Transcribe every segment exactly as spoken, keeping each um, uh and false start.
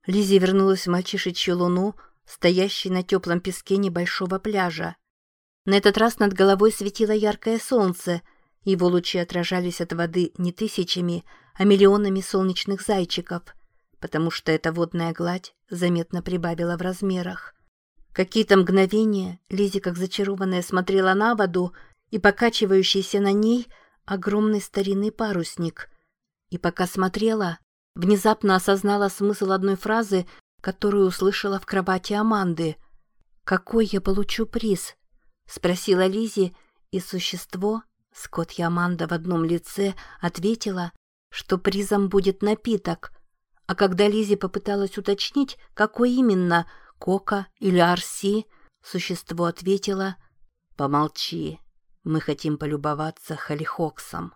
Лиззи вернулась в мальчишечью луну, стоящей на теплом песке небольшого пляжа. На этот раз над головой светило яркое солнце, его лучи отражались от воды не тысячами, а миллионами солнечных зайчиков, потому что эта водная гладь заметно прибавила в размерах. Какие-то мгновения Лиззи, как зачарованная, смотрела на воду и покачивающийся на ней огромный старинный парусник. И пока смотрела, внезапно осознала смысл одной фразы, которую услышала в кровати Аманды. «Какой я получу приз?» — спросила Лиззи, и существо, Скотт и Аманда в одном лице, ответила, что призом будет напиток. А когда Лиззи попыталась уточнить, какой именно, кока или арси, существо ответило: «Помолчи, мы хотим полюбоваться холлихоксом».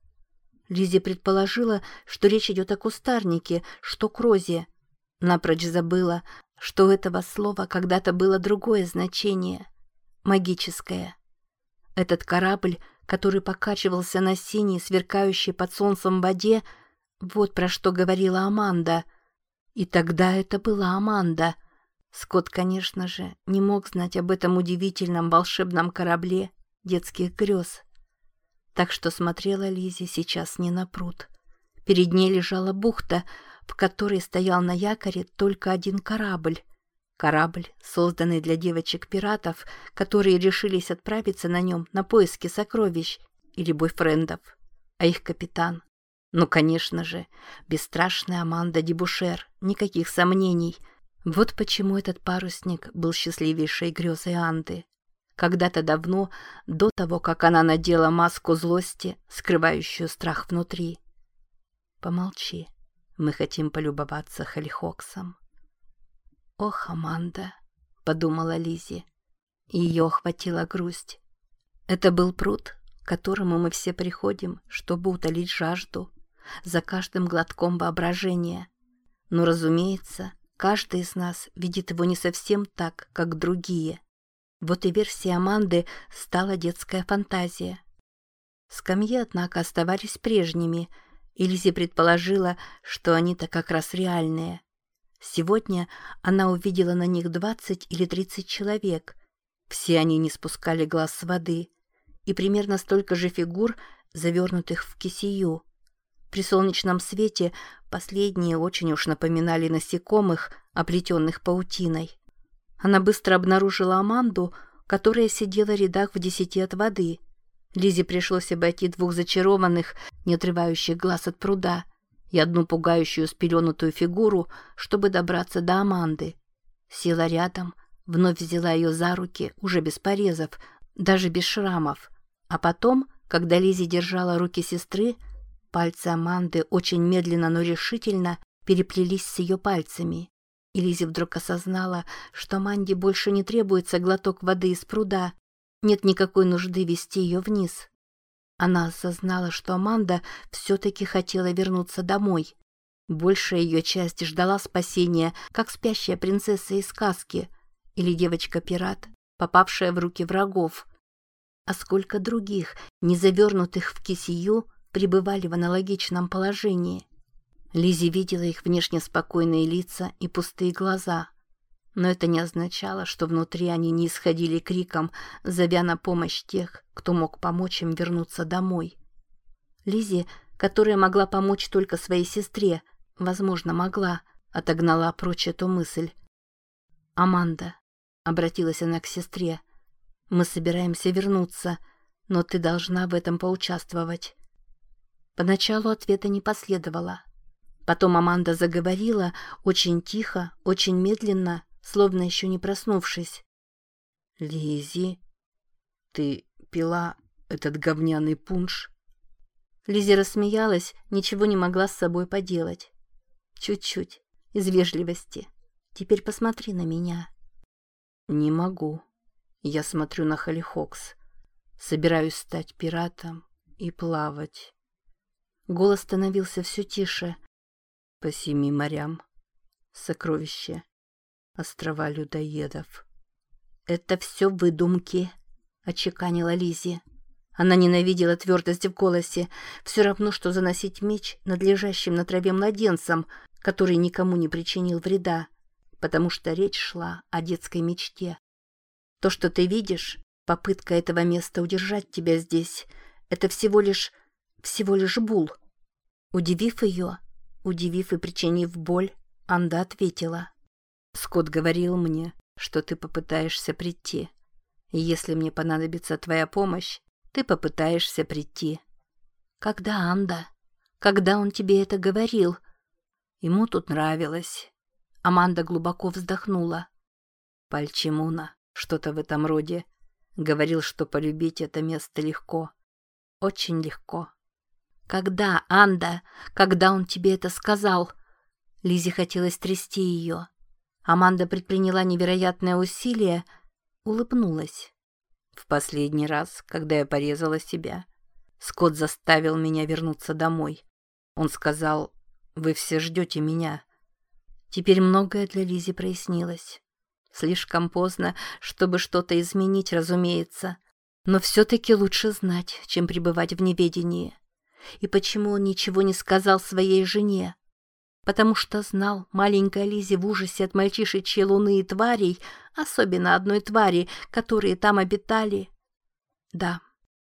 Лиззи предположила, что речь идет о кустарнике, что к розе. Напрочь забыла, что у этого слова когда-то было другое значение — магическое. Этот корабль, который покачивался на синей, сверкающей под солнцем воде, вот про что говорила Аманда. И тогда это была Аманда. Скотт, конечно же, не мог знать об этом удивительном волшебном корабле детских грез. Так что смотрела Лиззи сейчас не на пруд. Перед ней лежала бухта, в которой стоял на якоре только один корабль. Корабль, созданный для девочек-пиратов, которые решились отправиться на нем на поиски сокровищ или бойфрендов. А их капитан, ну, конечно же, бесстрашная Аманда Дебушер, никаких сомнений. Вот почему этот парусник был счастливейшей грезой Анды. Когда-то давно, до того, как она надела маску злости, скрывающую страх внутри. «Помолчи, мы хотим полюбоваться холлихоксом». «Ох, Аманда», — подумала Лиззи. Ее охватила грусть. Это был пруд, к которому мы все приходим, чтобы утолить жажду, за каждым глотком воображения. Но, разумеется, каждый из нас видит его не совсем так, как другие. Вот и версией Аманды стала детская фантазия. Скамьи, однако, оставались прежними, и Лиззи предположила, что они-то как раз реальные. Сегодня она увидела на них двадцать или тридцать человек. Все они не спускали глаз с воды, и примерно столько же фигур, завернутых в кисею. При солнечном свете последние очень уж напоминали насекомых, оплетенных паутиной. Она быстро обнаружила Аманду, которая сидела в рядах в десяти от воды. Лиззе пришлось обойти двух зачарованных, не отрывающих глаз от пруда, и одну пугающую спеленутую фигуру, чтобы добраться до Аманды. Села рядом, вновь взяла ее за руки, уже без порезов, даже без шрамов. А потом, когда Лиззи держала руки сестры, пальцы Аманды очень медленно, но решительно переплелись с ее пальцами. И Лиззи вдруг осознала, что Аманде больше не требуется глоток воды из пруда, нет никакой нужды вести ее вниз. Она осознала, что Аманда все-таки хотела вернуться домой. Большая ее часть ждала спасения, как спящая принцесса из сказки или девочка-пират, попавшая в руки врагов. А сколько других, не завернутых в кисею, пребывали в аналогичном положении. Лиззи видела их внешне спокойные лица и пустые глаза. Но это не означало, что внутри они не исходили криком, зовя на помощь тех, кто мог помочь им вернуться домой. Лиззи, которая могла помочь только своей сестре, возможно, могла, отогнала прочь эту мысль. «Аманда», — обратилась она к сестре, — «мы собираемся вернуться, но ты должна в этом поучаствовать». Поначалу ответа не последовало. Потом Аманда заговорила очень тихо, очень медленно, словно еще не проснувшись. «Лиззи, ты пила этот говняный пунш?» Лиззи рассмеялась, ничего не могла с собой поделать. «Чуть-чуть, из вежливости. Теперь посмотри на меня». «Не могу. Я смотрю на холлихокс. Собираюсь стать пиратом и плавать». Голос становился все тише. «По семи морям. Сокровище. Острова людоедов». «Это все выдумки», — отчеканила Лиззи. Она ненавидела твердость в голосе, все равно, что заносить меч над лежащим на траве младенцем, который никому не причинил вреда, потому что речь шла о детской мечте. То, что ты видишь, попытка этого места удержать тебя здесь, это всего лишь, всего лишь Бул. Удивив ее, удивив и причинив боль, Анда ответила. Скотт говорил мне, что ты попытаешься прийти. И если мне понадобится твоя помощь, ты попытаешься прийти. Когда, Анда? Когда он тебе это говорил? Ему тут нравилось. Аманда глубоко вздохнула. Пальчимуна, что-то в этом роде. Говорил, что полюбить это место легко. Очень легко. Когда, Анда? Когда он тебе это сказал? Лизе хотелось трясти ее. Аманда предприняла невероятное усилие, улыбнулась. В последний раз, когда я порезала себя, Скотт заставил меня вернуться домой. Он сказал, вы все ждете меня. Теперь многое для Лизи прояснилось. Слишком поздно, чтобы что-то изменить, разумеется. Но все-таки лучше знать, чем пребывать в неведении. И почему он ничего не сказал своей жене? Потому что знал, маленькая Лизи в ужасе от мальчишечьей луны и тварей, особенно одной твари, которые там обитали. Да.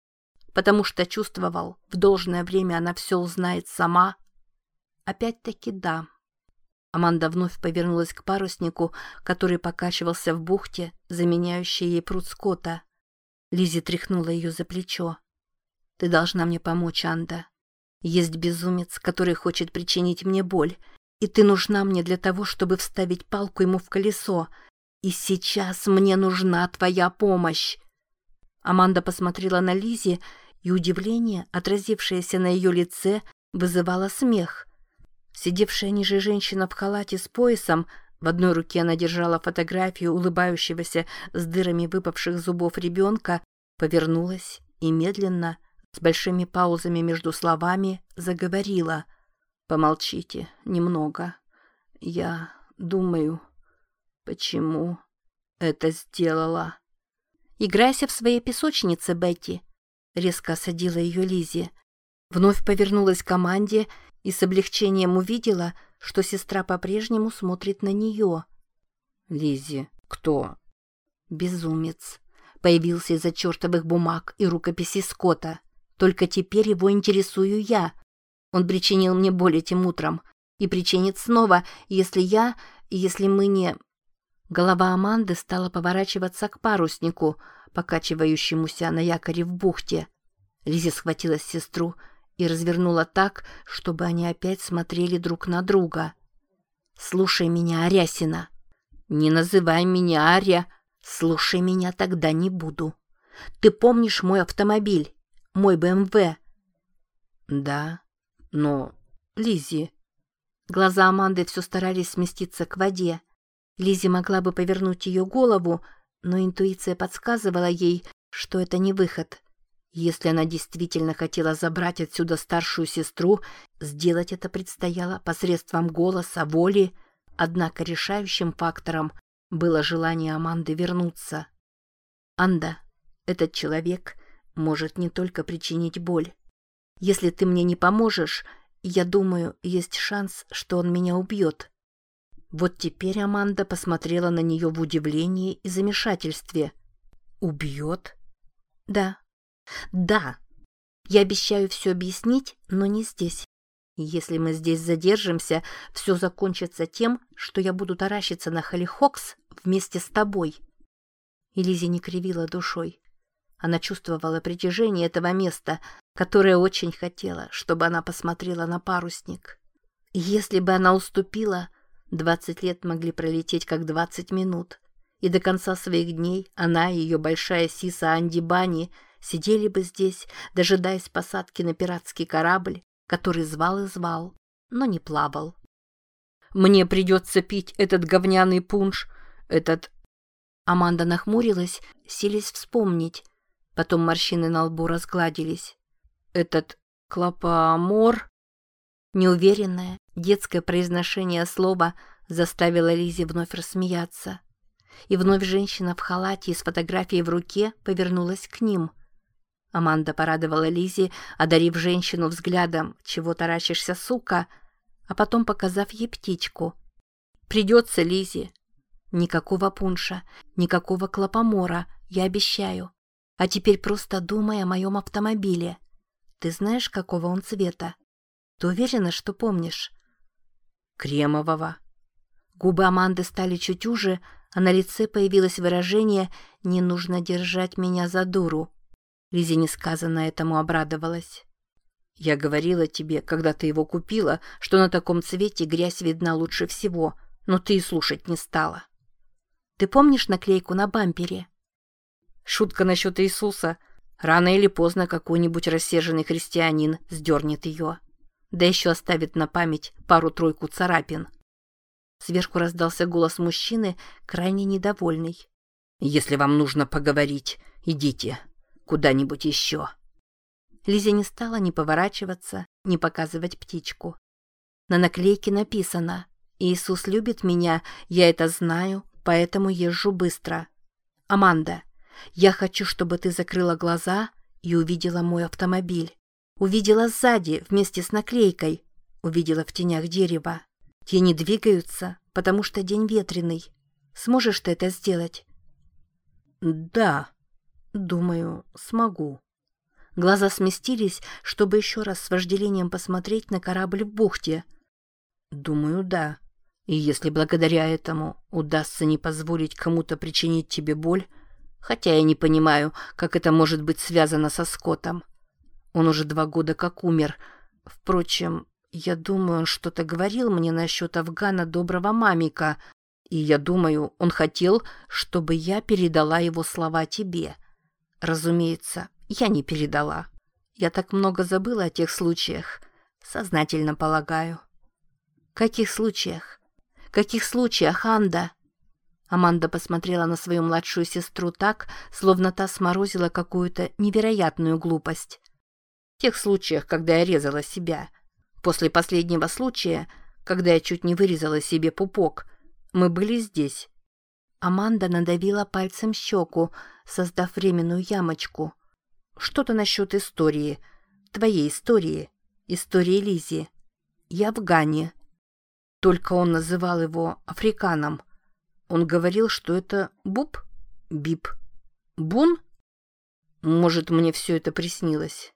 Потому что чувствовал, в должное время она все узнает сама. Опять-таки да. Аманда вновь повернулась к паруснику, который покачивался в бухте, заменяющей ей пруд Скотта. Лизи тряхнула ее за плечо. «Ты должна мне помочь, Анда. Есть безумец, который хочет причинить мне боль, и ты нужна мне для того, чтобы вставить палку ему в колесо. И сейчас мне нужна твоя помощь!» Аманда посмотрела на Лизи, и удивление, отразившееся на ее лице, вызывало смех. Сидевшая ниже женщина в халате с поясом, в одной руке она держала фотографию улыбающегося с дырами выпавших зубов ребенка, повернулась и медленно, с большими паузами между словами, заговорила. «Помолчите немного. Я думаю, почему это сделала». «Играйся в своей песочнице, Бетти», — резко осадила ее Лизи. Вновь повернулась к Аманде и с облегчением увидела, что сестра по-прежнему смотрит на нее. «Лизи, кто?» «Безумец. Появился из-за чертовых бумаг и рукописей Скотта. Только теперь его интересую я. Он причинил мне боль этим утром. И причинит снова, если я... если мы не...» Голова Аманды стала поворачиваться к паруснику, покачивающемуся на якоре в бухте. Лизи схватила сестру и развернула так, чтобы они опять смотрели друг на друга. «Слушай меня, Арясина!» «Не называй меня Аря!» «Слушай меня, тогда не буду. Ты помнишь мой автомобиль? Мой бэ эм вэ?» «Да, но... Лизи...» Глаза Аманды все старались сместиться к воде. Лизи могла бы повернуть ее голову, но интуиция подсказывала ей, что это не выход. Если она действительно хотела забрать отсюда старшую сестру, сделать это предстояло посредством голоса, воли, однако решающим фактором было желание Аманды вернуться. «Анда, этот человек может не только причинить боль. Если ты мне не поможешь, я думаю, есть шанс, что он меня убьет». Вот теперь Аманда посмотрела на нее в удивлении и замешательстве. «Убьет?» «Да. Да. Я обещаю все объяснить, но не здесь. Если мы здесь задержимся, все закончится тем, что я буду таращиться на Холлихокс вместе с тобой». И Лизи не кривила душой. Она чувствовала притяжение этого места, которое очень хотела, чтобы она посмотрела на парусник. И если бы она уступила, двадцать лет могли пролететь как двадцать минут, и до конца своих дней она и ее большая сиса Анди Бани сидели бы здесь, дожидаясь посадки на пиратский корабль, который звал и звал, но не плавал. «Мне придется пить этот говняный пунш, этот...» Аманда нахмурилась, силясь вспомнить. Потом морщины на лбу разгладились. «Этот клопомор...» Неуверенное, детское произношение слова заставило Лизи вновь рассмеяться. И вновь женщина в халате и с фотографией в руке повернулась к ним. Аманда порадовала Лизи, одарив женщину взглядом «Чего таращишься, сука?», а потом показав ей птичку. «Придется, Лиззи. Никакого пунша, никакого клопомора, я обещаю. А теперь просто думай о моем автомобиле. Ты знаешь, какого он цвета? Ты уверена, что помнишь?» «Кремового». Губы Аманды стали чуть уже, а на лице появилось выражение «не нужно держать меня за дуру». Лиззи несказанно этому обрадовалась. «Я говорила тебе, когда ты его купила, что на таком цвете грязь видна лучше всего, но ты и слушать не стала». «Ты помнишь наклейку на бампере?» Шутка насчет Иисуса. Рано или поздно какой-нибудь рассерженный христианин сдернет ее. Да еще оставит на память пару-тройку царапин. Сверху раздался голос мужчины, крайне недовольный. «Если вам нужно поговорить, идите куда-нибудь еще». Лиззи не стала ни поворачиваться, ни показывать птичку. На наклейке написано: «Иисус любит меня, я это знаю, поэтому езжу быстро. Аманда, я хочу, чтобы ты закрыла глаза и увидела мой автомобиль. Увидела сзади вместе с наклейкой. Увидела в тенях дерева. Тени двигаются, потому что день ветреный. Сможешь ты это сделать?» «Да, думаю, смогу». Глаза сместились, чтобы еще раз с вожделением посмотреть на корабль в бухте. «Думаю, да. И если благодаря этому удастся не позволить кому-то причинить тебе боль, хотя я не понимаю, как это может быть связано со Скоттом. Он уже два года как умер. Впрочем, я думаю, он что-то говорил мне насчет Афгана доброго мамика, и я думаю, он хотел, чтобы я передала его слова тебе. Разумеется, я не передала. Я так много забыла о тех случаях. Сознательно полагаю». «Каких случаях? Каких случаях, Анда?» Аманда посмотрела на свою младшую сестру так, словно та сморозила какую-то невероятную глупость. «В тех случаях, когда я резала себя. После последнего случая, когда я чуть не вырезала себе пупок, мы были здесь». Аманда надавила пальцем щеку, создав временную ямочку. «Что-то насчет истории. Твоей истории. Истории Лиззи. Я в Гане». Только он называл его африканом. Он говорил, что это Буб? Бип? Бун? Может, мне все это приснилось.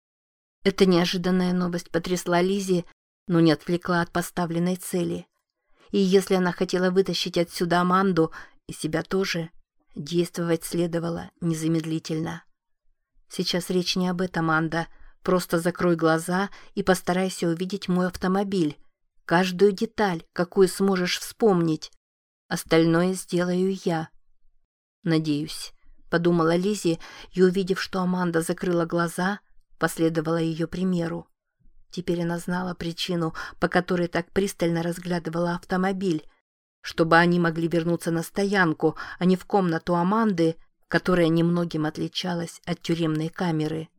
Эта неожиданная новость потрясла Лиззи, но не отвлекла от поставленной цели. И если она хотела вытащить отсюда Аманду, и себя тоже, действовать следовало незамедлительно. «Сейчас речь не об этом, Анда. Просто закрой глаза и постарайся увидеть мой автомобиль. Каждую деталь, какую сможешь вспомнить. Остальное сделаю я». «Надеюсь», — подумала Лиззи, и, увидев, что Аманда закрыла глаза, последовала ее примеру. Теперь она знала причину, по которой так пристально разглядывала автомобиль, чтобы они могли вернуться на стоянку, а не в комнату Аманды, которая немногим отличалась от тюремной камеры.